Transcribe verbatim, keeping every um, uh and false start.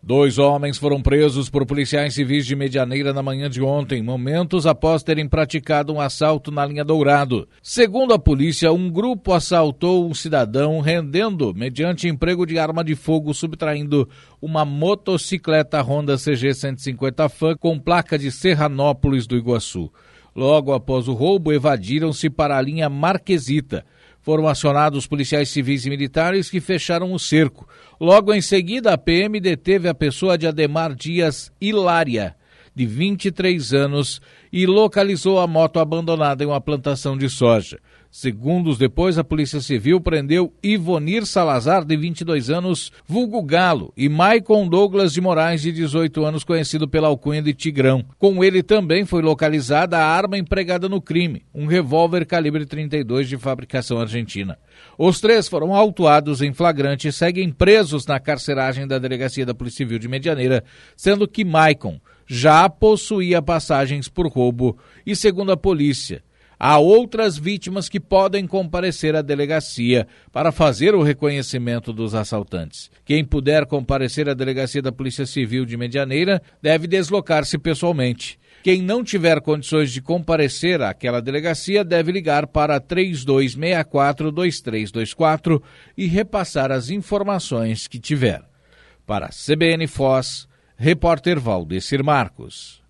Dois homens foram presos por policiais civis de Medianeira na manhã de ontem, momentos após terem praticado um assalto na linha Dourado. Segundo a polícia, um grupo assaltou um cidadão, rendendo mediante emprego de arma de fogo, subtraindo uma motocicleta Honda C G cento e cinquenta F A M com placa de Serranópolis do Iguaçu. Logo após o roubo, evadiram-se para a linha Marquesita. Foram acionados policiais civis e militares que fecharam o cerco. Logo em seguida, a P M deteve a pessoa de Ademar Dias Hilária, de vinte e três anos, e localizou a moto abandonada em uma plantação de soja. Segundos depois, a Polícia Civil prendeu Ivonir Salazar, de vinte e dois anos, vulgo Galo, e Maicon Douglas de Moraes, de dezoito anos, conhecido pela alcunha de Tigrão. Com ele também foi localizada a arma empregada no crime, um revólver calibre trinta e dois de fabricação argentina. Os três foram autuados em flagrante e seguem presos na carceragem da Delegacia da Polícia Civil de Medianeira, sendo que Maicon já possuía passagens por roubo e, segundo a polícia, há outras vítimas que podem comparecer à delegacia para fazer o reconhecimento dos assaltantes. Quem puder comparecer à Delegacia da Polícia Civil de Medianeira deve deslocar-se pessoalmente. Quem não tiver condições de comparecer àquela delegacia deve ligar para três dois seis quatro, dois três dois quatro e repassar as informações que tiver. Para a C B N Foz, repórter Valdecir Marcos.